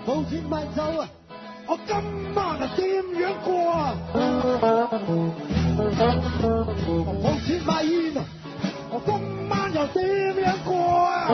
冇錢買酒啊！我今晚啊點樣過啊？冇錢買煙啊！我今晚又點樣過啊？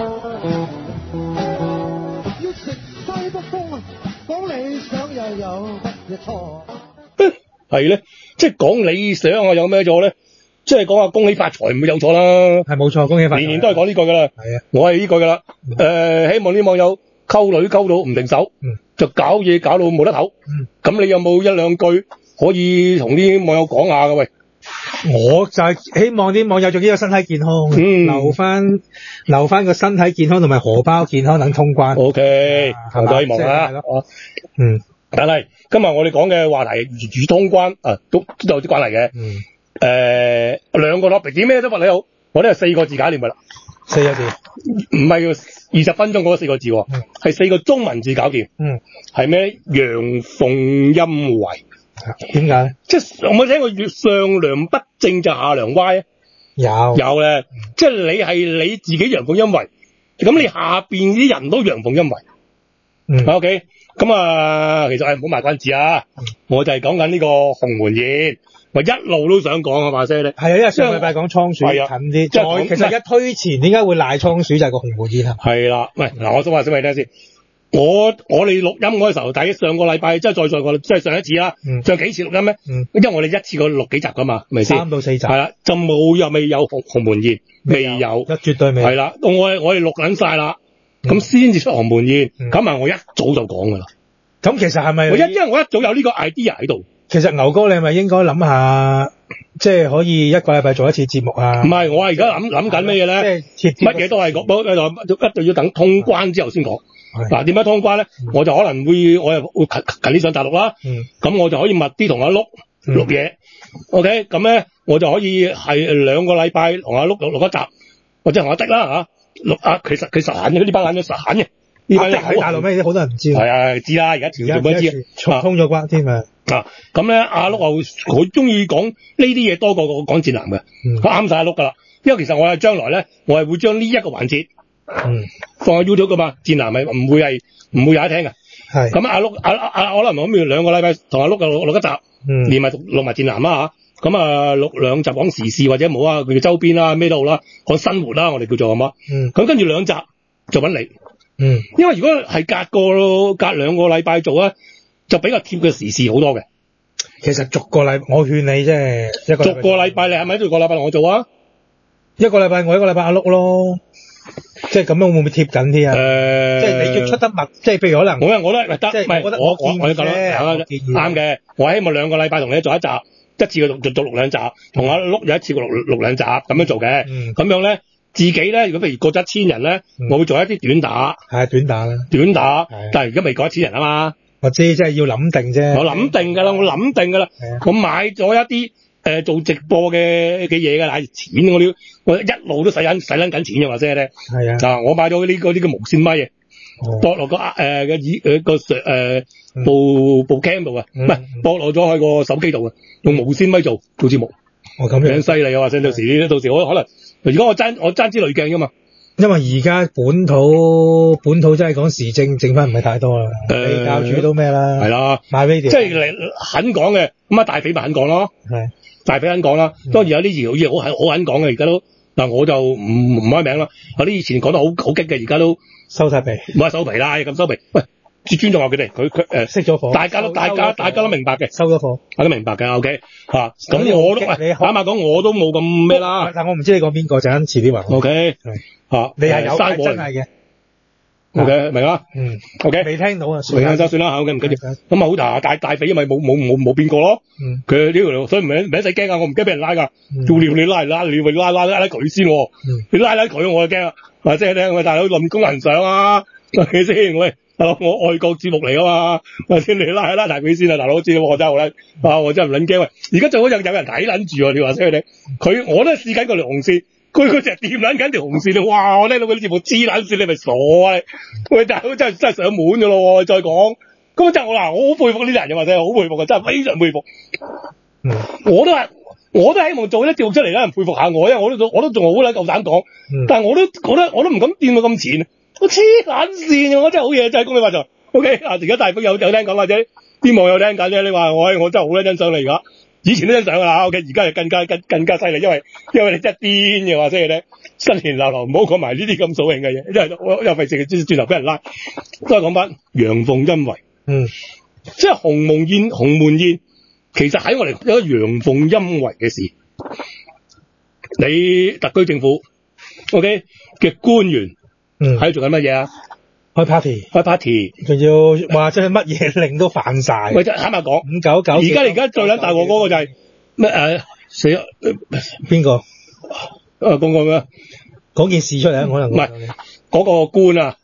要食西北風啊！講理想又有乜嘢錯？ 係咧，即係講理想啊，有咩錯咧？即係講下恭喜發財唔會有錯啦。 係冇錯，恭喜發財。 年年都係講呢句噶啦。 係啊， 我係呢句噶啦。希望啲網友溝女溝到唔定手，就搞嘢搞到冇得唞。咁你有冇一兩句可以同啲網友講下噶？喂， 我就係希望啲網友做呢個身體健康，留翻個身體健康同埋荷包健康等通關。 OK，我都希望啦。但係今日我哋講嘅話題與通關都有啲關係嘅。兩個 topic 點咩都話你好，我都係4個字搞掂噶啦。 4個字， 唔係要20分鐘嗰4個字，係4個中文字搞掂。係咩咧？陽奉陰違。 點解咧？ 即係我冇聽過上梁不正就下梁歪啊？有咧，即係你係你自己陽奉陰違，咁你下邊啲人都陽奉陰違。OK， 咁其實係唔好賣關子啊，我就係講緊呢個鴻門宴。我一路都想講啊，話聲咧。係啊，因為上個禮拜講倉鼠近啲，其實一推前點解會賴倉鼠就係個鴻門宴啊。係啦，喂，嗱，我想話俾你聽先。我哋錄音嗰時候，第上個禮拜即係再個，即係上一次啦，上幾次錄音咧？因為我哋一次過錄幾集噶嘛，係咪先？3到4集。係啦，就未有鴻門宴，未有，絕對未。係啦，我哋錄緊晒啦，咁先至出鴻門宴，咁我一早就講噶啦。咁其實係咪？因為我一早有呢個 idea 喺度。其實牛哥，你係咪應該諗下，即係可以一個禮拜做一次節目啊？唔係，我而家諗緊咩嘢咧？即係乜嘢都係講，一定要等通關之後先講。嗱，點解通關咧？我就可能我又會近啲上大陸啦。咁我就可以密啲同阿碌錄嘢。OK，咁咧我就可以係2個禮拜同阿碌錄一集，或者同阿迪啦嚇錄其實閒嘅呢班撚咗閒嘅。呢班喺大陸咩？好多人唔知。係啊，知啦，而家條做乜知？通咗關添啊！咁咧阿碌好中意講呢啲嘢多過我講戰男嘅，啱晒阿碌噶啦。因為其實我係將來咧，我係會將呢一個環節，放喺 YouTube 噶嘛，戰男係唔會有得聽嘅。係咁阿碌我可能諗住2個禮拜同阿碌錄一集，連埋錄埋戰男啦嚇。咁錄2集講時事或者冇啊，佢嘅周邊啦咩都好啦，講生活啦，我哋叫做咁啊。咁跟住2集就揾你。因為如果係隔2個禮拜做咧，就比較貼嘅時事好多嘅。其實逐個禮，我勸你即係逐個禮拜，你係咪逐個禮拜同我做啊？一個禮拜我一個禮拜阿碌咯，即係咁樣會唔會貼緊啲啊？即係你要出得密，即係譬如可能我都得，即係我講啱嘅。我希望2個禮拜同你做一集，一次過做錄2集，同阿碌有一次過錄2集咁樣做嘅。咁樣咧，自己咧，如果譬如過咗1000人咧，我會做一啲短打。係短打啦，短打。但係而家未過1000人啊嘛。我知，即係要諗定啫。我諗定㗎啦，我買咗一啲做直播嘅嘢㗎啦，錢我一路都使緊錢嘅話啫咧。係啊。我買咗呢個無線咪嘅，駁落個部 cam 度啊，唔係駁落咗喺個手機度啊，用無線咪做節目。咁樣犀利啊！話聲到時我可能，如果我爭支濾鏡㗎嘛。因為而家本土真係講時政，剩翻唔係太多啦。你教主都咩啦？係啦，買 video 即係你肯講嘅，咁大肥咪肯講咯。係大肥肯講啦。當然有啲嘢好肯講嘅，而家都嗱我就唔開名啦。有啲以前講得好激嘅，而家都收晒皮，唔係收皮啦，咁收皮。喂，尊重下佢哋，佢熄咗火，大家都明白嘅，收咗火，大家都明白嘅。OK 嚇，咁我都坦白講，我都冇咁咩啦。但我唔知你講邊個，陣間遲啲話。OK 你係有真係嘅。OK 明啦。OK 未聽到啊，算啦就算啦嚇。OK 唔緊要。咁好大肥咪冇變過咯。佢呢條所以唔使驚啊，我唔驚俾人拉㗎。要你拉佢先喎。你拉佢我就驚啊。即係咧，我大佬論功行賞啊，係咪先？喂，大佬我愛國節目嚟啊嘛，或者你拉大佢先啊，大佬知道我真係好撚我真係唔撚驚喂。而家最好有人睇撚住啊！你話聲佢哋，我都試緊個條紅線。佢隻掂撚緊條紅線，哇！我聽到嗰啲節目黐撚線，你咪傻啊！喂，大佬真係上門㗎咯喎！再講，咁真係我好佩服呢啲人嘅話真係好佩服嘅，真係非常佩服。我都希望做啲節目出嚟，有人佩服下我，因為我都仲好撚夠膽講，但係我都唔敢掂到咁前，我黐撚線嘅，我真係好嘢，真係恭喜發財！ OK 啊，而家大風有聽講或者啲網友聽緊啫。你話我真係好欣賞你而家，以前都欣賞㗎啦。OK， 而家就更加犀利，因為你真係癲嘅話，即係咧新年流流唔好講埋呢啲咁掃興嘅嘢，因為我又費事轉頭俾人拉。都係講翻陽奉陰違，即係鴻門宴，其實喺我哋有一個陽奉陰違嘅事。你特區政府 OK 嘅官員喺度做緊乜嘢啊？ 開 party， 仲要話真係乜嘢令都犯晒。 喂，坦白講 599， 而家最撚大鑊嗰個就係咩死咗邊個？ 講個咩？ 講件事出嚟啊！可能唔係嗰個官啊，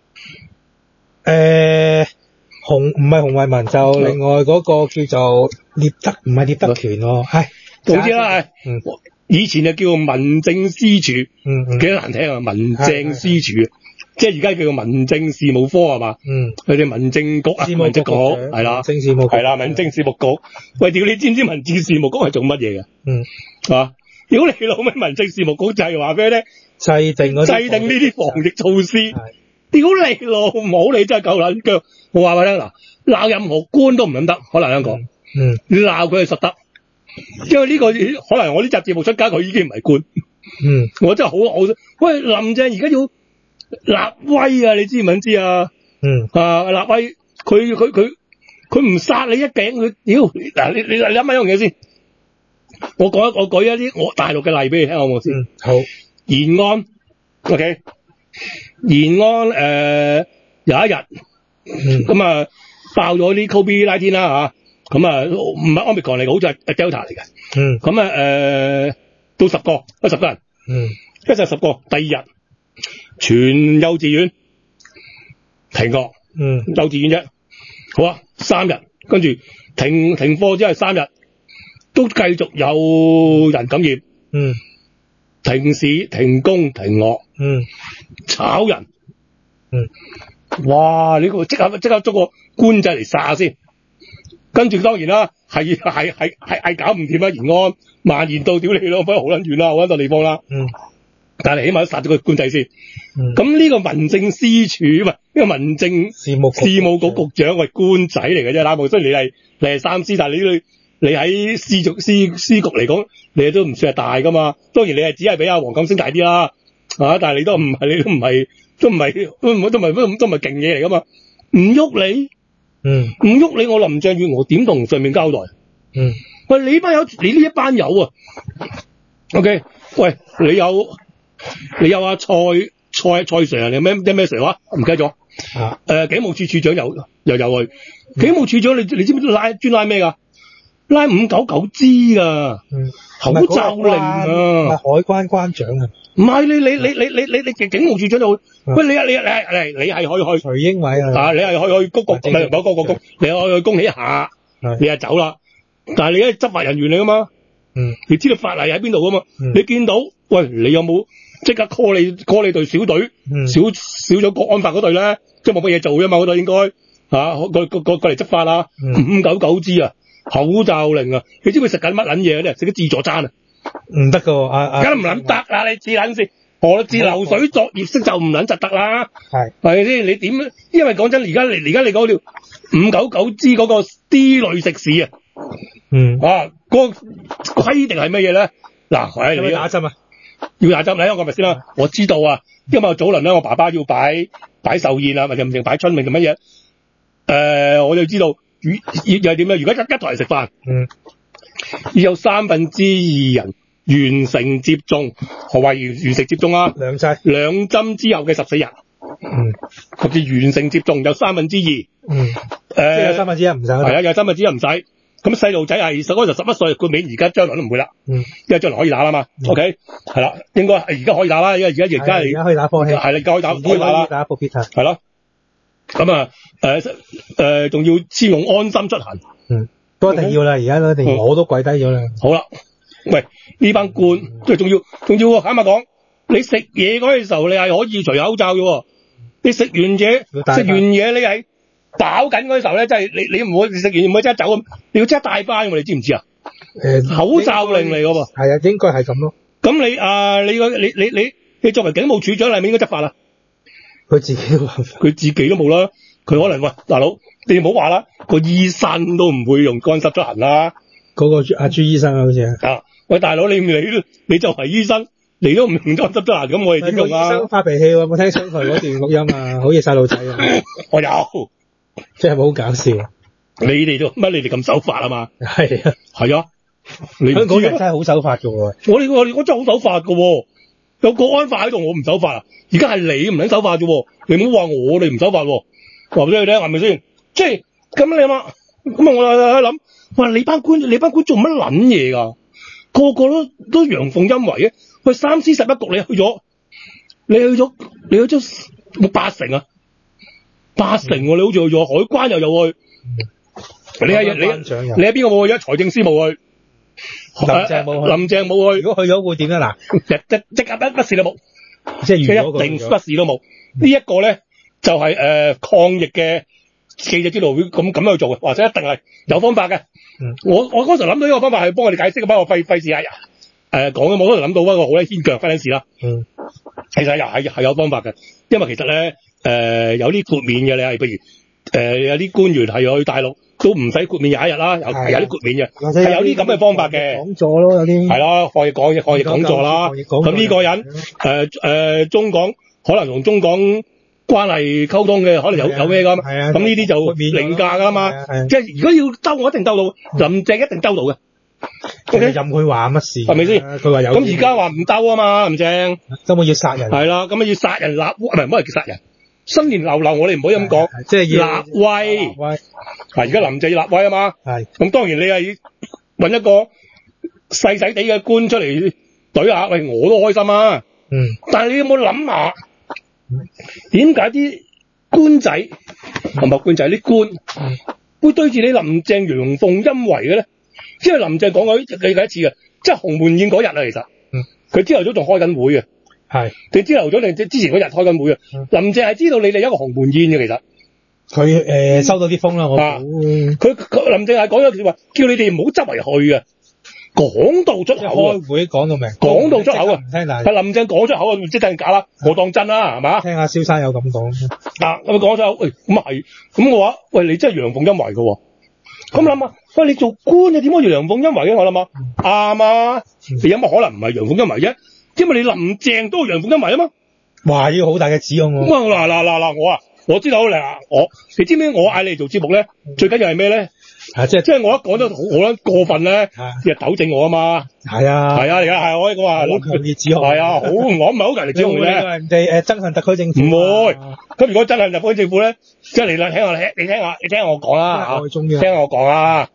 唔係洪為民，就另外嗰個叫做聶德，唔係聶德權喎，係總之啦，以前就叫民政司署，幾難聽啊，民政司署，即係而家叫做民政事務科係嘛？佢哋民政局啊，民政局係啦， 政事務局係啦，民政事務局。喂，屌你知唔知民政事務局係做乜嘢嘅？啊，屌你老味，民政事務局就係話俾你聽，制定呢啲防疫措施。屌你老母，你真係夠撚腳！我話俾你聽嗱，鬧任何官都唔撚得，可能香港，你鬧佢係實得。因為呢個可能我呢集節目出街，佢已經唔係官。我真係好喂，林鄭而家要立威啊！你知唔知啊？立威，佢唔殺你一頸，佢屌嗱！你諗下一樣嘢先。我舉一啲我大陸嘅例俾你聽好唔好先？好。延安 ，OK， 延安有一日咁啊爆咗啲 COVID-19 啦嚇。咁啊，唔係 Omicron 嚟嘅，好似係 Delta 嚟嘅。咁啊，到10個人。一齊10個。第二日，全幼稚園停課。幼稚園啫。好啊，3日，跟住停課之後3日，都繼續有人感染。停市、停工、停學。炒人。哇！呢個即刻捉個官仔嚟殺先。跟住當然啦，係搞唔掂啊！延安蔓延到屌你咯，不過好撚遠啦，好撚多地方啦。但係起碼都殺咗個官仔先。咁呢個民政司署呢個民政事務局局長係官仔嚟嘅啫，啦，雖然你係三司，但係你喺司局嚟講，你都唔算係大噶嘛。當然你只係比阿黃錦星大啲啦，但係你都唔係勁嘢嚟噶嘛，唔喐你。唔喐你，我林鄭月娥點同上面交代？喂，你呢一班友啊 ，OK， 喂，你有阿蔡 Sir 啊，你咩 Sir 啊？唔記得咗。警務處處長又去，警務處長你知唔知專拉咩噶？拉599G噶，口罩令啊， 係海關關長啊。 唔係你警務處長就會，喂你係可以去徐英偉啊， 你係可以去谷，你可以去恭喜一下，你就走啦。但係你係執法人員嚟噶嘛，你知道法例喺邊度噶嘛，你見到喂你有冇即刻 call 你隊小隊，少咗國安法嗰隊咧，即係冇乜嘢做啫嘛，嗰隊應該過嚟執法啦。599G啊，口罩令啊，你知佢食緊乜撚嘢咧？食啲自助餐啊！唔得噶，梗唔撚得啦！你自撚先，我自流水作業式就唔撚就得啦。係咪先？你點？因為講真，而家你講條599G嗰個 D 類食肆啊，嗰個規定係乜嘢咧？嗱，你打針啊？要打針，你聽我咪先啦。我知道啊，因為早輪咧，我爸爸要擺壽宴啊，或者唔定擺春茗定乜嘢？我就知道，又係點咧？如果一台食飯，要有2/3人完成接種，何謂完成接種啊？2針之後嘅14日，甚至完成接種有2/3，即係有1/3唔使。係啊，有1/3唔使。咁細路仔係嗰陣11歲，豁免，而家將來都唔會啦，因為將來可以打啦嘛。OK， 係啦，應該而家可以打啦，因為而家可以打科興， 係你可以打啦， 打復必泰， 係咯。咁啊，仲要先用安心出行， 都一定要啦，而家都一定，我都跪低咗啦。 好啦，喂，呢班官即係仲要坦白講，你食嘢嗰陣時候，你係可以除口罩嘅，你食完嘢你係飽緊嗰陣時候咧，即係你唔會食完唔會即刻走咁，你要即刻帶翻，你知唔知啊？口罩令嚟嘅喎。係啊，應該係咁咯。咁你作為警務處長係咪應該執法啊？佢自己都冇啦。 佢可能喂大佬，你唔好話啦，個醫生都唔會用乾濕執行啦。 嗰個阿朱醫生啊，好似啊，喂大佬，你就係醫生，你都唔用乾濕執行，咁我哋點用啊？ 醫生發脾氣喎，有冇聽上台嗰段錄音啊？好似細路仔啊！ 我有， 即係好搞笑。 你哋都乜？你哋咁守法啊嘛？ 係啊， 係啊， 香港人真係好守法㗎喎。 我真係好守法㗎喎，有國安法喺度，我唔守法啊！而家係你唔撚守法啫喎，你唔好話我哋唔守法喎，話俾你聽係咪先？即係咁你諗，咁我喺諗，哇！你班官做乜撚嘢㗎？個個都陽奉陰違嘅。喂，3 C 11局你去咗冇8成啊？8成喎，你好似去咗海關又有去。你喺邊個冇去？財政司冇去，林鄭冇去。 如果去咗會點咧？嗱， 即刻乜事都冇， 即係一定乜事都冇。呢一個咧就係抗疫嘅記者招待會咁樣去做嘅，或者一定係有方法嘅。我嗰時諗到呢個方法係幫我哋解釋嘅，不過我費事講嘅，我嗰時諗到一個好牽強分事啦。其實又係有方法嘅，因為其實咧有啲豁免嘅，你係譬如有啲官員係去大陸。都唔使豁免21日啦，有啲豁免嘅，係有啲咁嘅方法嘅。講座咯，有啲係啦，抗疫講座啦。咁呢個人中港可能同中港關係溝通嘅，可能有咩㗎？咁呢啲就凌駕㗎嘛。即係如果要兜，我一定兜到，林鄭一定兜到嘅。 任佢話乜事？ 係咪先？ 佢話有。 咁而家話唔兜啊嘛，林鄭根本要殺人。係啦，咁要殺人立唔係叫殺人。新年流流，我哋唔可以咁講， 即係立威。而家林鄭要立威啊嘛。係。咁當然你係揾一個細細地嘅官出嚟懟下，喂，我都開心啊。但係你有冇諗下，點解啲官仔同埋官仔啲官會對住你林鄭陽奉陰違嘅咧？因為林鄭講過你第一次嘅，即係鴻門宴嗰日啊，其實。佢朝頭早仲開緊會嘅。係，你朝頭早定之前嗰日開緊會啊？林鄭係知道你哋有一個鴻門宴嘅，其實佢收到啲風啦，我估。 佢林鄭係講咗句話，叫你哋唔好周圍去啊，講到出口啊， 開會講到明， 講到出口啊， 唔聽但係林鄭講出口啊，唔知真定假啦，我當真啦，係嘛？ 聽下蕭生有咁講。 咁講出口，喂，咁係，咁嘅話，喂，你真係陽奉陰違嘅，咁諗下，喂，你做官你點可以陽奉陰違嘅？我諗下，啱啊，你有乜可能唔係陽奉陰違啫？因為你林鄭都陽奉陰違啊嘛， 哇！要好大嘅指控喎。 咁嗱，我知道你知唔知我嗌你做節目咧，最緊要係咩咧？即係我一講得好過分咧，你就糾正我啊嘛。係啊，而家係我話好強烈指控。 係啊，我唔係好強烈指控嘅。 人哋憎恨特區政府。 唔會。咁如果憎恨特區政府咧，即係你啦，你聽下我講啦嚇，聽下我講啊。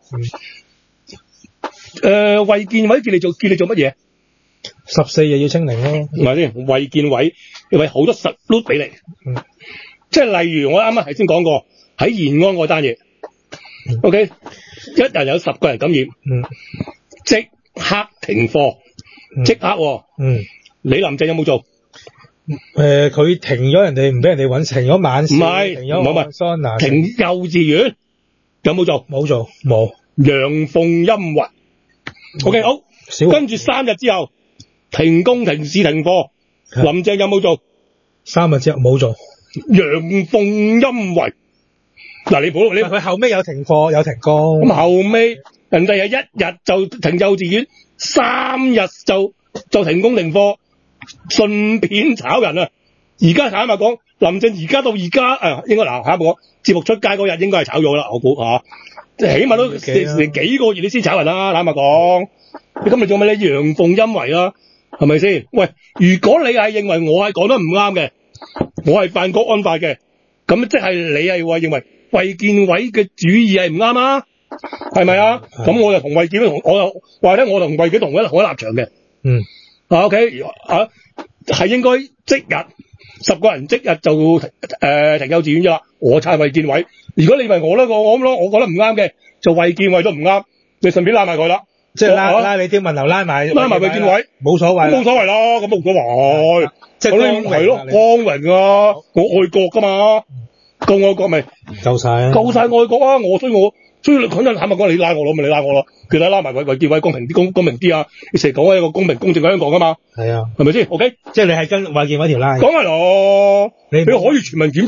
衛健委叫你做乜嘢 ？14日要清零咯， 唔係先，衛健委為好多實碌俾你，即係例如我啱啱係先講過喺延安嗰單嘢，OK，一人有10個人感染，即刻停課，即刻，你林鄭有冇做？ 佢停咗人哋唔俾人哋揾，停咗晚市， 唔係， 停咗桑拿， 停幼稚園有冇做？ 冇做，冇， 陽奉陰違，OK 好，跟住3日之後。停工停市停課，林鄭有冇做 ？3日之後冇做， 陽奉陰違。嗱，你佢後尾有停課有停工， 咁後尾人哋係1日就停幼稚園，3日就停工停課，順便炒人啊！而家坦白講，林鄭而家到而家應該嗱，下一個節目出街嗰日應該係炒咗啦，我估嚇，即係起碼都成幾個月你先炒人啦，坦白講，你今日做咩咧？陽奉陰違啊！係咪先？喂，如果你係認為我係講得唔啱嘅，我係犯國安法嘅，咁即係你係話認為衛健委嘅主意係唔啱啊？係咪啊？咁我就同衛健委我又話咧，我同衛健同一立場嘅。OK，係應該即日10個人即日就停幼稚園啫啦。我撐衛健委。如果你問我咧，我覺得唔啱嘅，就衛健委都唔啱，你順便拉埋佢啦。 即係拉你啲問題拉埋衛健委， 冇所謂， 冇所謂啦，咁冇所謂，即係係咯，光榮啊，我愛國噶嘛，夠愛國咪夠晒愛國啊，所以講真坦白講，你拉我咯，咪你拉我咯，其實拉埋衛健委公平啲，公平啲啊，你成日講一個公平公正嘅香港噶嘛，係啊，係咪先 ？OK， 即係你係跟衛健委條拉， 講係咯，你可以全民檢測噶，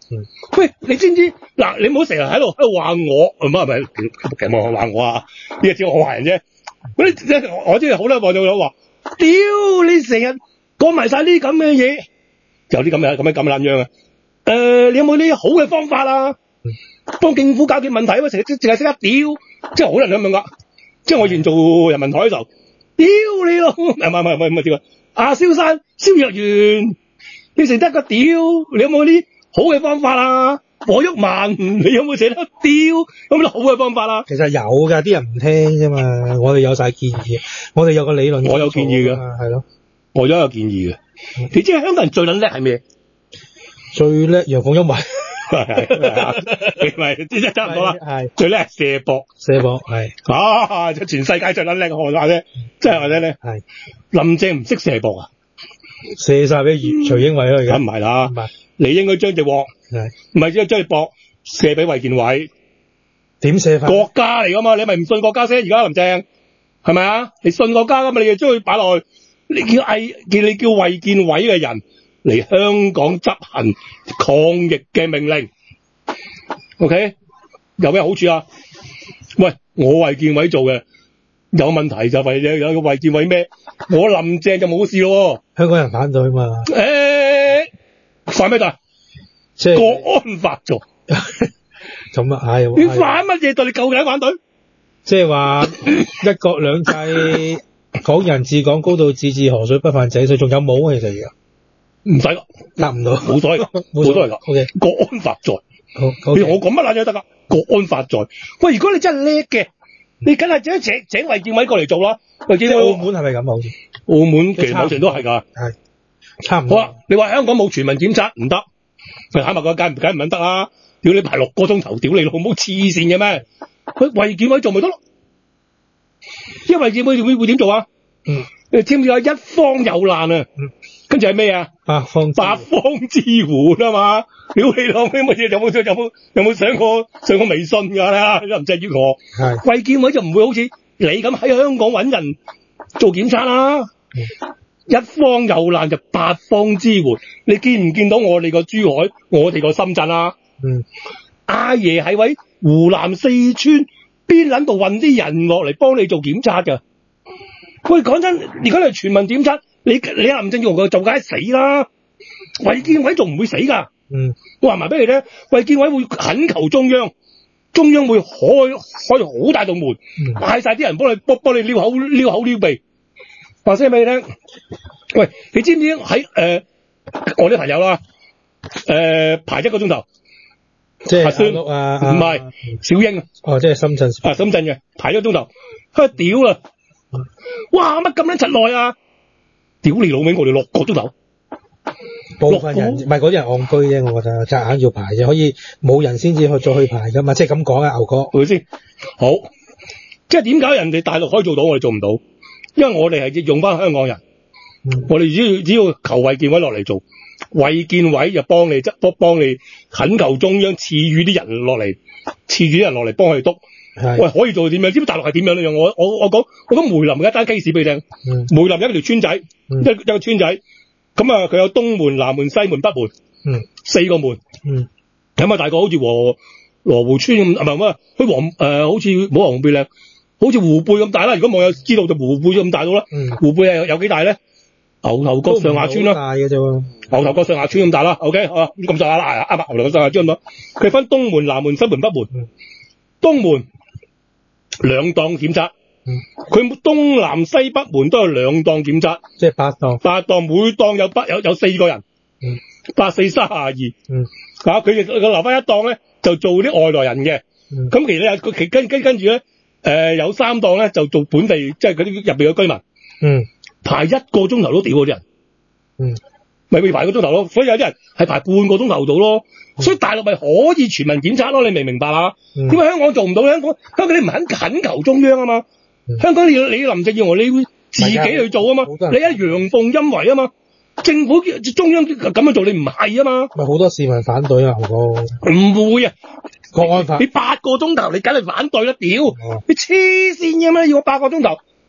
喂，你知唔知嗱？你唔好成日喺度話我，唔係，其實冇話我啊，呢個只係我話人啫。我真係好多網友話，屌你成日講埋晒呢啲咁嘅嘢，有啲咁嘅撚樣啊！你有冇啲好嘅方法啊？幫政府解決問題啊嘛，成日淨係識得屌，即係好多人咁樣噶。即係我以前做人民台嘅時候，屌你咯，唔係屌啊！蕭生蕭若元，你成得個屌，你有冇啲好嘅方法啊？黃毓民，你有冇成得屌？有冇啲好嘅方法啊？ 其實有㗎，啲人唔聽啫嘛。我哋有晒建議，我哋有個理論， 我有建議嘅， 係咯， 我都有建議嘅。你知香港人最撚叻係咩？ 最叻陽奉陰違。 係，即係差唔多啦。係最叻係射博係全世界最撚叻嘅學話啫，即係或者咧係林鄭唔識射博啊， 射晒俾徐英偉咯，而家唔係啦，你應該將隻鑊唔係將隻博射俾衛健委， 點射法？ 國家嚟噶嘛，你咪唔信國家先？而家林鄭係咪啊？你信國家噶嘛？你就將佢擺落去，你叫衛健委嘅人嚟香港執行抗疫嘅命令 ，OK？ 有咩好處啊？喂，我衛健委做嘅有問題就係有個衛健委咩？我林鄭就冇事咯。 香港人反對嘛？ 反咩大？即係國安法做。 咁啊，係。 你反乜嘢對？你夠嘅反對？ 即係話一國兩制、港人治港、高度自治、河水不犯井水，仲有冇啊？其實而家。唔使噶， 答唔到， 冇所謂噶，冇所謂噶。O K，國安法在，我講乜撚嘢得噶？國安法在。喂，如果你真係叻嘅，你梗係請衛健委過嚟做啦。衛健委澳門係咪咁啊？好似澳門其實某程度都係㗎， 係差唔多。 好啦，你話香港冇全民檢測唔得，咪坦白講梗唔撚得啦。屌你排6個鐘頭，屌你老母黐線嘅咩？佢衛健委做咪得咯？因為衛健委會點做啊？你知唔知啊？一方有難啊！跟住係咩啊？八方支援啊嘛！屌你老味乜嘢？有冇上過微信㗎啦？林鄭月娥係衛健委就唔會好似你咁喺香港揾人做檢測啦。一方有難就八方支援。你見唔見到我哋個珠海，我哋個深圳啊？阿爺係喺湖南四川邊撚度運啲人落嚟幫你做檢測㗎。喂，講真，如果你係全民檢測，你林鄭月娥就梗係死啦。衛健委仲唔會死㗎？我話埋俾你聽，衛健委會懇求中央，中央會開好大道門，嗌晒啲人幫你撩口撩鼻。話聲俾你聽，喂，你知唔知喺我啲朋友啦，排1個鐘頭，即係核酸唔係小英即係深圳深圳嘅排1個鐘頭，佢屌啦！哇，乜咁撚柒耐啊！屌你老味，我哋6個鐘頭。 部分人唔係嗰啲人戇居啫，我覺得夾硬要排啫，可以冇人先至再去排噶嘛，即係咁講啊，牛哥。 係咪先？好，即係點解人哋大陸可以做到，我哋做唔到？因為我哋係用翻香港人，我哋只要求衛健委落嚟做，衛健委就幫你懇求中央賜予啲人落嚟，幫佢哋督。喂，可以做到點樣？知唔知大陸係點樣咧？我講梅林嘅一單 case 俾你聽。梅林有一條村仔，一個村仔，咁啊佢有東門、南門、西門、北門，4個門。咁啊大概好似羅湖村咁，唔係乜？佢好似冇黃貝靚，好似湖貝咁大啦。如果網友知道就湖貝咁大到啦。湖貝係有幾大咧？牛頭角上下村啦。大嘅啫喎。牛頭角上下村咁大啦。OK，咁上下啦，啱啱牛頭角上下村咁多。佢分東門、南門、西門、北門。東門2檔檢測，佢東南西北門都有2檔檢測， 即係8檔， 每檔有4個人，8、4、32，佢留翻1檔咧就做啲外來人嘅，咁其實佢跟住咧，有3檔咧就做本地，即係嗰啲入邊嘅居民，排1個鐘頭都屌嗰啲人，咪會排1個鐘頭咯，所以有啲人係排半個鐘頭到咯。所以大陸咪可以全民檢測咯，你明唔明白啊？點解香港做唔到？香港你唔肯懇求中央啊嘛？香港你林鄭月娥你會自己去做啊嘛？你係陽奉陰違啊嘛？政府中央咁樣做，你唔係啊嘛？ 咪好多市民反對啊，牛哥。 唔會啊， 國安法。 你8個鐘頭，你梗係反對啦，屌！你黐線嘅咩？要我8個鐘頭？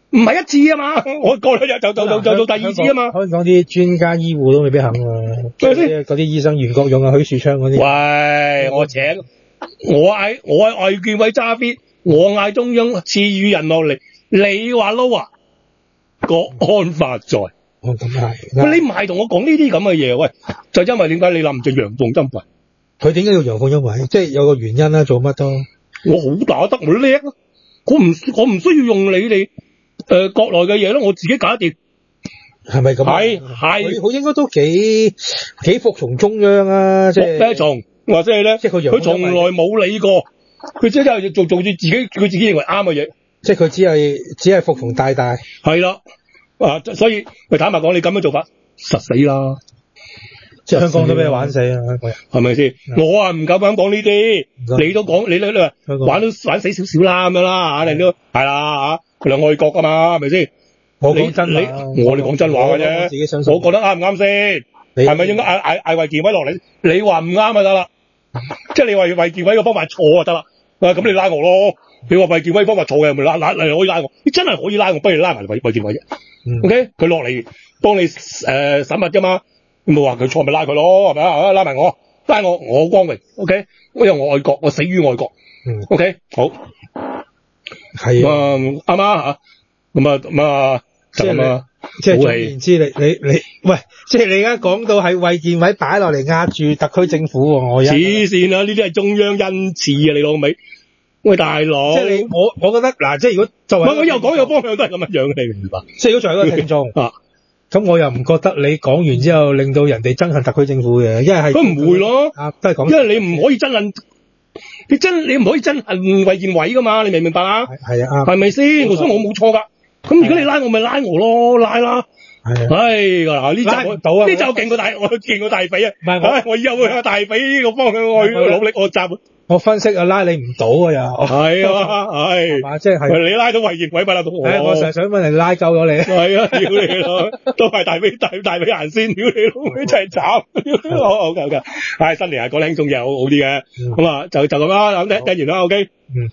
唔係一次啊嘛，我過兩日就到第二次啊嘛。 香港啲專家醫護都未必肯喎，嗰啲醫生袁國勇啊、許樹昌嗰啲。 喂，我嗌衛健委揸 fit， 我嗌中央賜予人落嚟，你話撈啊？國安法在。 咁係。 喂，你唔係同我講呢啲咁嘅嘢，喂，就因為點解你諗住陽奉陰違？ 佢點解要陽奉陰違？即係有個原因啦，做乜都。 我好打得，我叻咯，我唔需要用你哋國內嘅嘢咯，我自己搞得掂。係咪咁？係， 佢應該都幾服從中央啊，即係。服從， 或者係咧， 即係佢從來冇理過，佢即係做住佢自己認為啱嘅嘢。 即係佢只係服從大。 係啦，所以坦白講，你咁樣做法，實死啦。 即係香港都俾你玩死啊！ 係咪先？我啊唔夠膽講呢啲，你都講，你玩死少少啦咁樣啦嚇，你都係啦嚇，佢係愛國㗎嘛，係咪先？我講真話，我哋講真話嘅啫。我自己相信。我覺得啱唔啱先？係咪應該嗌衛健委落嚟？你話唔啱就得啦，即係你話衛健委嘅方法錯就得啦。咁你拉我咯。你話衛健委方法錯嘅，咪可以拉我。你真係可以拉我，不如你拉埋衛健委啫。OK， 佢落嚟幫你審核㗎嘛。你冇話佢錯咪拉佢咯，係咪啊？拉埋我光榮 ，OK， 因為我愛國，我死於愛國，OK， 好，係啱啊吓，咁啊，就咁啊，即係總言之，你喂，即係你而家講到係衛健委擺落嚟壓住特區政府喎，我黐線啊！呢啲係中央恩賜啊，你老味，喂大佬， 即係我覺得嗱，即係如果作為我又講有方向都係咁樣樣，你明唔明白？ 即係如果作為一個聽眾啊。咁我又唔覺得你講完之後令到人哋憎恨特區政府嘅，因為係佢唔會咯， 都係講， 因為你唔可以憎恨，你唔可以憎恨衛健委噶嘛，你明唔明白啊？ 係啊， 係咪先？所以我冇錯噶。咁如果你拉我咪拉我咯，拉啦。係啊，嗱呢就勁過大匪啊！唔係我以後會向大匪呢個方向去努力學習。 我分析拉你唔到啊又。 係啊，係。即係你拉到衛健委咪拉到我。 我成日想問你拉夠咗你。 係啊，屌你咯，都係大匪行先，屌你老味真係慘。好嘅。係新年係講輕鬆嘢好啲嘅。咁啊就咁啦，咁聽完啦 OK。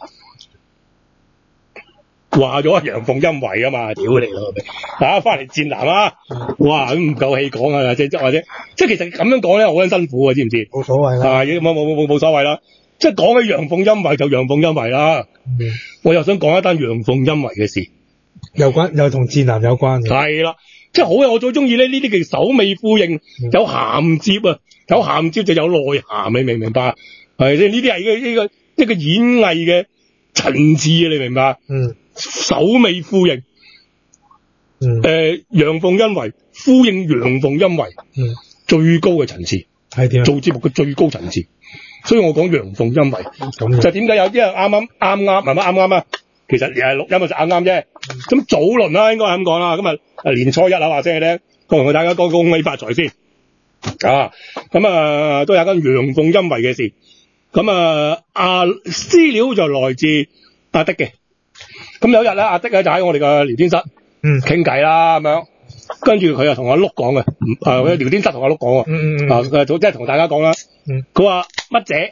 話咗陽奉陰違啊嘛，屌你咯，翻嚟戰男啊，哇咁唔夠氣講啊，即係其實咁樣講咧，好撚辛苦啊，知唔知？ 冇所謂啦， 冇所謂啦，即係講起陽奉陰違就陽奉陰違啦。我又想講一單陽奉陰違嘅事， 又同戰男有關嘅。 係啦，即係好嘅，我最中意咧呢啲叫首尾呼應，有銜接啊，有銜接就有內涵，你明唔明白？係即係呢啲係一個演藝嘅層次啊，你明白？首尾呼應，陽奉陰違，呼應陽奉陰違，最高嘅層次係點？做節目嘅最高層次，所以我講陽奉陰違，就點解有啲人啱啊？其實錄音就啱啫。咁早輪啦，應該係咁講啦。咁啊年初一啊，話聲你聽，同大家講恭喜發財先啊。咁啊都有一間陽奉陰違嘅事。咁資料就來自阿的嘅。咁有一日咧，阿的就喺我哋嘅聊天室傾偈啦，咁樣，跟住佢又同阿碌講嘅，聊天室同阿碌講喎，即係同大家講啦，佢話乜姐，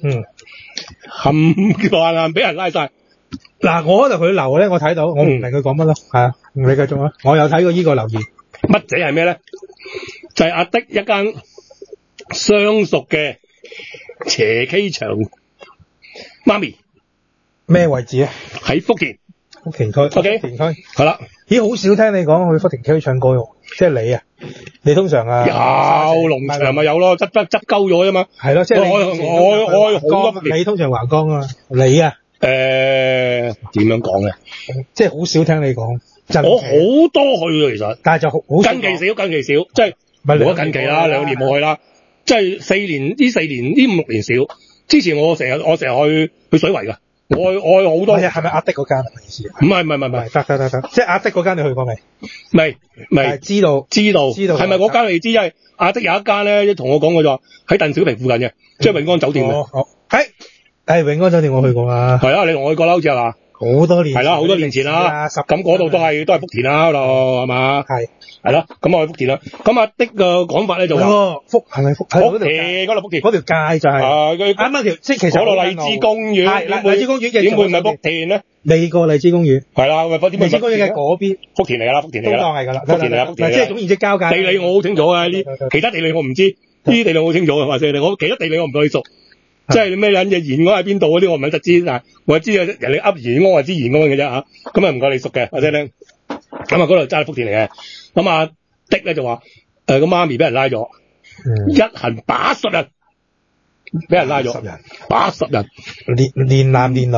冚唪唥俾人拉晒。嗱，我嗰度佢留咧，我睇到，我唔明佢講乜咯，係啊，你繼續啊，我有睇過呢個留言。乜姐係咩咧？就係阿的一間相熟嘅斜 K 場媽咪。咩位置啊？喺福田區 ，OK， 福田區係啦。咦，好少聽你講去福田區唱歌喎，即係你啊？你通常有農場咪有咯，執鳩咗啫嘛。係咯，即係我好多。你通常橫江啊？你啊？點樣講咧？即係好少聽你講。我好多去嘅其實，但係就好近期少，即係冇得近期啦，2年冇去啦。即係4年呢5、6年少。之前我成日去水圍㗎。我去好多，係咪阿的嗰間意思？唔係，得，即係阿的嗰間你去過未？未，知道，係咪嗰間你知？因為阿的有一間咧，同我講過咗，喺鄧小平附近嘅，即係永安酒店嘅。係永安酒店我去過啊。係啊，你同我去過啦，好似係嘛？ 好多年， 係啦，好多年前啦。咁嗰度都係福田啦，嗰度係嘛？係啦，咁我去福田啦。咁阿的嘅講法咧就話， 係咪福田嗰度福田嗰條街就係啱啱條，即係其實嗰度荔枝公園， 係荔枝公園嘅點會唔係福田咧？ 未過荔枝公園係啦，荔枝公園嘅嗰邊福田嚟㗎啦，福田嚟㗎啦， 都當係㗎啦， 福田嚟㗎，福田即係總言之交界。 地理我好清楚啊，呢其他地理我唔知，呢啲地理我好清楚啊，或者我其他地理我唔對熟。即係你咩撚嘢延安喺邊度嗰啲我唔係特知，但係我知啊，人哋噏延安我知延安嘅啫嚇，咁啊唔夠你熟嘅，或者咧咁啊嗰度真係福田嚟嘅。咁啊的咧就話個媽咪俾人拉咗，一行80人俾人拉咗，80人， 連男連女，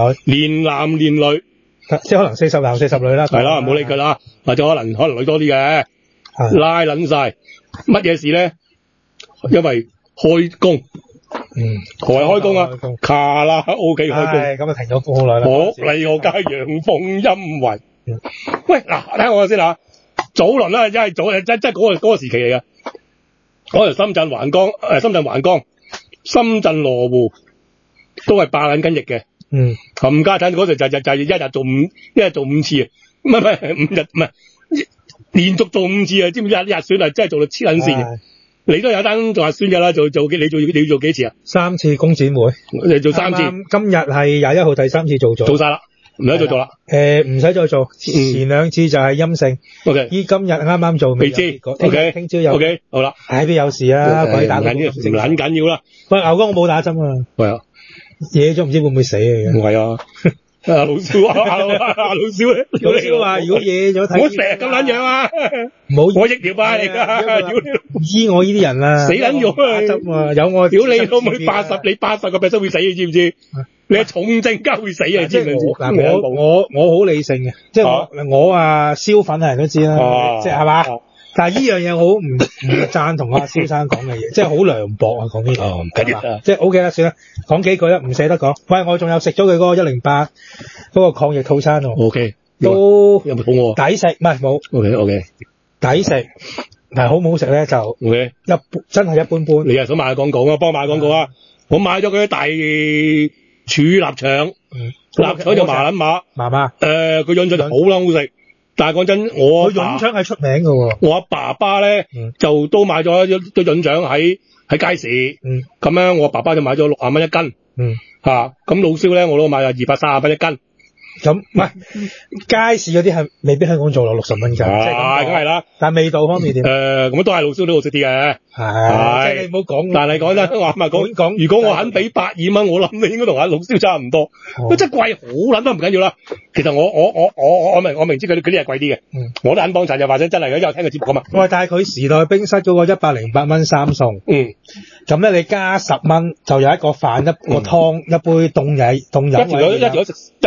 即係可能40男40女啦。 係啦，唔好理佢啦，或者可能女多啲嘅，拉撚晒，乜嘢事咧？因為開工。何謂開工啊？卡拉 OK 開工， 咁啊停咗工好耐啦。 好，利我街陽奉陰違。喂，嗱，聽我先啦。早輪啦，真係嗰個時期嚟嘅。嗰條深圳橫江、深圳羅湖都係霸緊緊翼嘅。冚家鏟嗰時就一日做5次啊，唔係5日，唔係連續做5次啊，知唔知啊？一日選啊，真係做到黐撚線。你都有單做核酸嘅啦，你要做幾次啊？3次工展會，你做3次。今日係21號第3次做晒啦，唔使再做啦。唔使再做，前2次就係陰性。OK，今日啱啱做未知。OK，聽朝有。OK，好啦。邊有事啊？鬼打唔緊要啦。喂，牛哥我冇打針啊。係啊。惹咗唔知會唔會死啊？唔係啊。老蕭啊，老蕭咧，老蕭話如果惹咗睇，我成日咁撚樣啊，我疫苗派嚟㗎，醫我呢啲人啊，死撚咗啊，針啊，有我屌你老母80，你80%會死，你知唔知？你係重症加會死啊，你知唔知？嗱，我好理性嘅，即係我燒粉係人都知啦，即係係嘛？但係呢樣嘢我好唔贊同阿蕭生講嘅嘢，即係好涼薄啊！講呢啲唔緊要，即係 OK 啦，算啦，講幾句啦，唔捨得講。喂，我仲有食咗佢嗰個108嗰個抗疫套餐喎。OK， 都有冇肚餓？抵食，唔係冇。OK， 抵食，但係好唔好食咧就 OK， 真係一般般。你又想買廣告啊？幫我買廣告啊！我買咗佢啲大柱臘腸，臘腸就麻撚馬，佢潤腸就好撚好食。但係講真，我潤腸係出名㗎喎。我阿爸咧就都買咗一堆潤腸喺街市，咁樣我爸爸就買咗60蚊一斤，咁老蕭咧我都買咗230蚊一斤。咁唔係街市嗰啲係未必香港做落60蚊㗎，梗係啦。但係味道方面點？咁都係老蕭都好食啲嘅。係，即係你唔好講。但係講真，我咪講，如果我肯俾120蚊，我諗你應該同阿老蕭差唔多。真係貴好撚都唔緊要啦。其實我明知佢啲係貴啲嘅，我都肯幫襯就話真係，因為有聽個節目㗎嘛。喂，但係佢時代冰室嗰個108蚊3餸，咁咧你加10蚊就有一個飯、一個湯、一杯凍飲。一條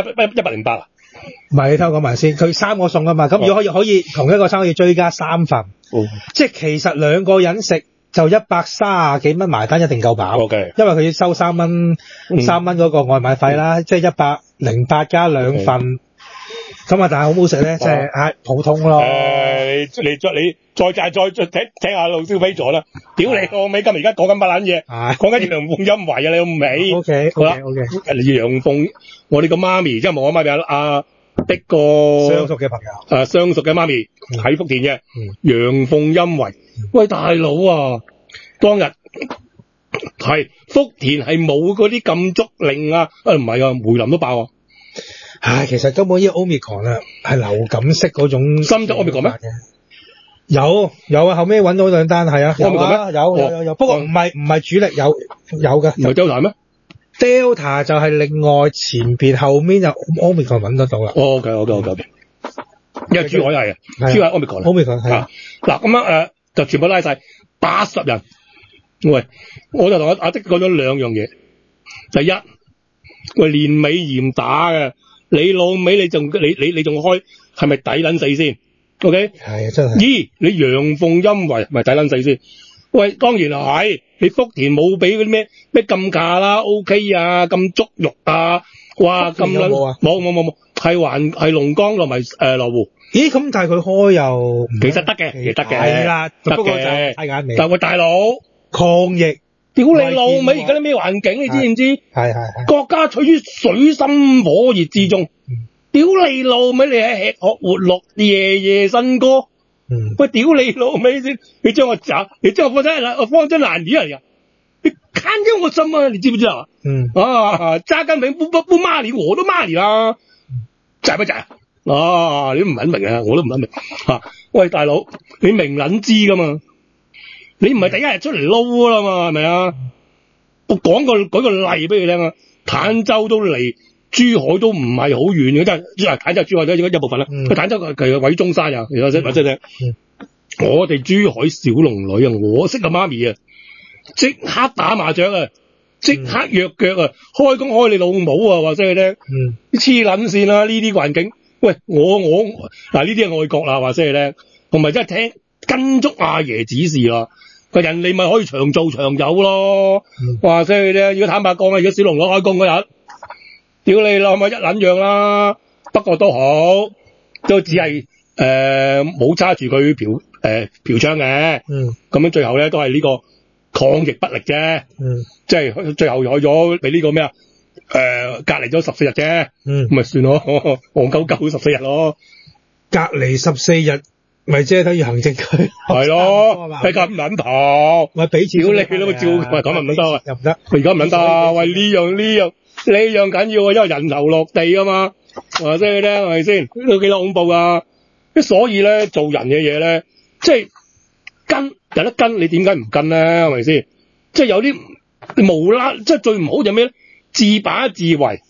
108啊？唔係，你聽我講埋先，佢3個餸啊嘛，咁如果可以同一個餐可以追加3份，即係其實2個人食就130幾蚊埋單一定夠飽。OK， 因為佢要收3蚊嗰個外賣費啦，即係108加2份。咁啊，但係好唔好食咧？即係普通咯。你再聽下老蕭飛咗啦。屌你個尾，今日而家講緊乜撚嘢？講緊陽奉陰違啊！你個尾。OK， 好啦。陽奉，我哋個媽咪，即係我媽咪阿的個相熟嘅朋友。相熟嘅媽咪喺福田嘅。陽奉陰違。喂，大佬啊，當日係福田係冇嗰啲禁足令啊？唔係啊，梅林都爆啊！其實根本呢個 Omicron 啊，係流感式嗰種。深圳 Omicron 咩？有啊，後尾揾到2單係啊。有，不過唔係主力，有嘅。唔係 Delta 咩 ？Delta 就係另外前邊後面就 Omicron 揾得到啦。OK， 因為珠海係啊，珠海 Omicron 係啊。嗱咁樣就全部拉晒80人。喂，我就同阿的講咗2樣嘢。第一，喂，年尾嚴打嘅。你老味你仲開係咪抵撚死先 ？OK， 係啊，真係。你陽奉陰違咪抵撚死先？喂，當然係，你福田冇俾嗰啲咩禁假啦 ，OK 啊，禁足肉啊，哇咁撚冇，係龍崗同埋羅湖。咦，咁但係佢開又其實得嘅，係啦，得嘅，睇眼眉。但係大佬抗疫。屌你老味！而家啲咩環境你知唔知？係。國家處於水深火熱之中，啲屌你老味，你係吃喝活樂夜夜笙歌。喂，屌你老味先！你將我方真難啲嚟噶，你看咗我心啊！你知唔知啊？揸根餅不罵你，我都罵你啦，制不制啊？你都唔肯明啊，我都唔肯明喂，大佬，你明撚知噶嘛？你唔係第一日出嚟撈啦嘛，係咪啊？我舉個例俾你聽啊，坦洲都離珠海都唔係好遠嘅，即係坦洲珠海都一部分啦。坦洲其實位中山啊，或者聽。我哋珠海小龍女啊，我識個媽咪啊，即刻打麻雀啊，即刻約腳啊，開工開你老母啊，話聲你聽。黐撚線啦，呢啲環境。喂，我嗱呢啲係外國啦，話聲你聽，同埋真係跟足阿爺指示啦。個人你咪可以長做長有咯。話聲你聽，如果坦白講啊，如果小龍女開工嗰日，屌你啦，咪一撚樣啦。不過都好，都只係冇揸住佢嫖娼嘅。咁樣最後咧都係呢個抗疫不力啫。即係最後去咗俾呢個咩啊？隔離咗14日啫。咁咪算咯，戇鳩鳩14日咯。 隔離14日。咪即係等於行政區， 係咯，係咁撚頭， 咪俾錢屌你都照，喂咁唔得啊， 又唔得， 佢而家唔撚得，喂呢樣緊要啊，因為人頭落地啊嘛，話聲你聽係咪先？都幾多恐怖啊！所以咧做人嘅嘢咧，即係有得跟，你點解唔跟咧？係咪先？即係有啲無啦，即係最唔好就咩咧？自把自為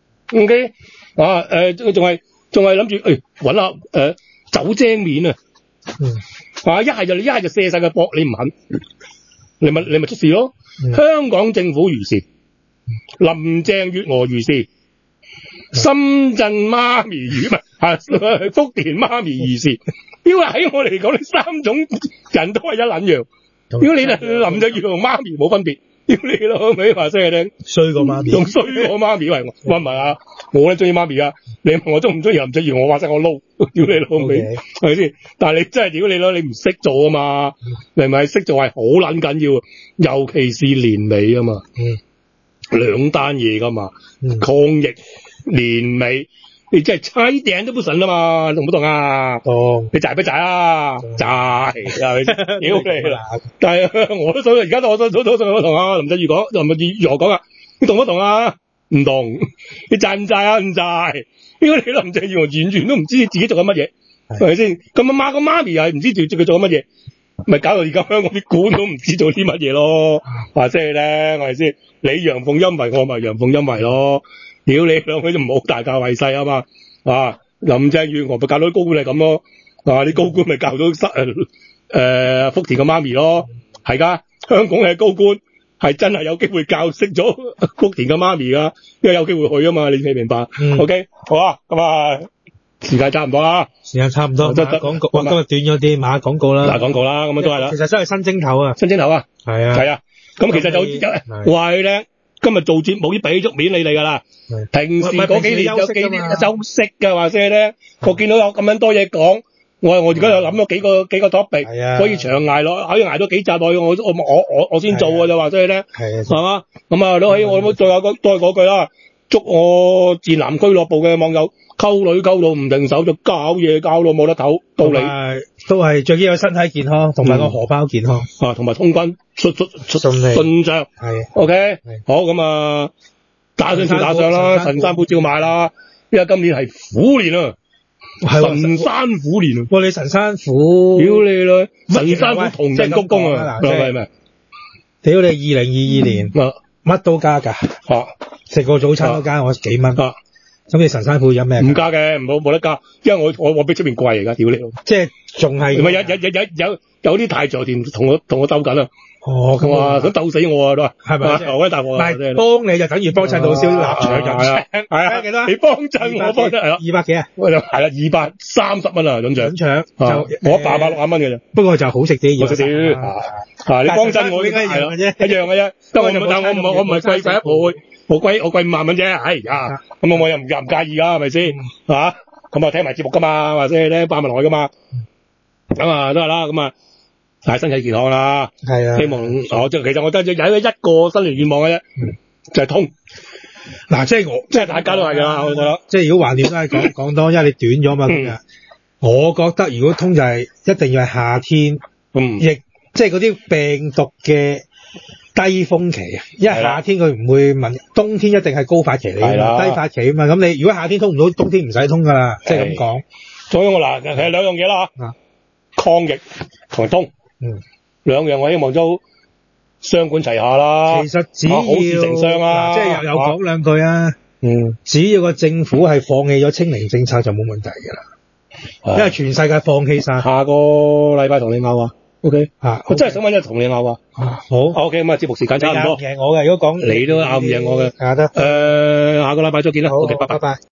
，OK 仲係諗住搵下走精面啊！一係就卸晒個膊，你唔肯，你咪出事咯。香港政府如是，林鄭月娥如是，深圳媽咪福田媽咪如是。因為喺我嚟講，呢三種人都係一撚樣。如果你林鄭月娥媽咪冇分別，屌你老味話聲你聽， 衰過媽咪， 仲衰過媽咪為我唔係啊！我咧中意媽咪啊！你問我中唔中意林鄭月娥，我話聲我撈，屌你老味，係咪先？但係你真係屌你咯，你唔識做啊嘛？明咪識做係好撚緊要，尤其是年尾啊嘛，兩單嘢噶嘛，抗疫年尾。你真係差頂都不順啊嘛，懂唔懂啊？你債不債啊？債係咪？屌你啦！但係我都想，而家我都同阿林鄭月娥講啊，你懂唔懂啊？唔懂，你債唔債啊？唔債。因為你林鄭月娥完全都唔知自己做緊乜嘢，係咪先？咁阿媽個媽咪又係唔知佢做緊乜嘢，咪搞到而家香港啲官都唔知做啲乜嘢咯。話即係咧，係咪先？你陽奉陰違，我咪陽奉陰違咯。屌你兩佢就唔好大教為細啊嘛！林鄭月娥咪教到啲高官係咁咯，啲高官咪教到福田個媽咪咯，係噶，香港嘅高官係真係有機會教識咗福田個媽咪噶，因為有機會去啊嘛，你明唔明白？OK， 好啊，咁啊，時間差唔多啦， 時間差唔多，廣告今日短咗啲，馬廣告啦， 廣告啦，咁都係啦， 其實真係新蒸頭啊， 係啊，咁其實就話佢咧。今日做節目已經俾足面你哋噶啦，平時嗰幾年有幾年休息㗎話聲咧，我見到有咁樣多嘢講，我而家又諗咗幾個 topic，可以長捱落，可以捱多幾集落去，我先做㗎就話聲咧，係嘛？咁啊都可以，我最後都係嗰句啦，祝我賤男俱樂部嘅網友溝女溝到唔定手，就搞嘢搞到冇得唞，到你都係最緊要身體健康，同埋個荷包健康同埋通關順暢，係 OK 好咁啊，打上照打上啦，神山虎照買啦，因為今年係虎年啊，神山虎年啊， 你神山虎， 屌你啦，神山虎同人鞠躬啊，係咪？ 屌你2022年乜都加價，食個早餐都加我幾蚊。咁你神山虎有咩？ 唔加嘅，冇得加，因為我比出面貴嚟噶，屌你！ 即係仲係唔係有啲太長田同我鬥緊啊！佢話想鬥死我啊都話，係咪？我大鑊， 唔係幫你就等於幫襯老蕭臘腸人， 係啊幾多？你幫襯我幫襯係咯 ，200幾啊？ 係啦，230蚊啊，潤腸就我860蚊嘅啫， 不過就好食啲， 好食啲你幫襯我應該係咯，一樣嘅啫，但我唔係貴1倍。我貴5萬蚊啫，咁我又唔介意噶，係咪先？咁我聽埋節目噶嘛，或者咧8萬落去噶嘛，咁啊都係啦，咁啊，係身體健康啦，係啊，希望其實我得有一個新年願望嘅啫，就係通嗱，即係大家都係㗎，我覺得。 即係如果橫掂都係講多，因為你短咗嘛。我覺得如果通就係一定要係夏天，亦即係嗰啲病毒嘅低峰期啊，因為夏天佢唔會問，冬天一定係高發期嚟㗎嘛，低發期啊嘛。咁你如果夏天通唔到，冬天唔使通㗎啦，即係咁講。 仲有嗱，其實兩樣嘢啦嚇，抗疫同通，兩樣我希望都雙管齊下啦。其實只要好事成雙啦， 即係又講兩句啊。只要個政府係放棄咗清零政策就冇問題㗎啦，因為全世界放棄晒。 下個禮拜同你拗啊！OK 我真係想揾日同你拗啊！ 好 OK 咁啊，節目時間差唔多。 你拗唔贏我嘅，如果講你都拗唔贏我嘅。 得。 下個禮拜再見啦。 好， OK，拜拜。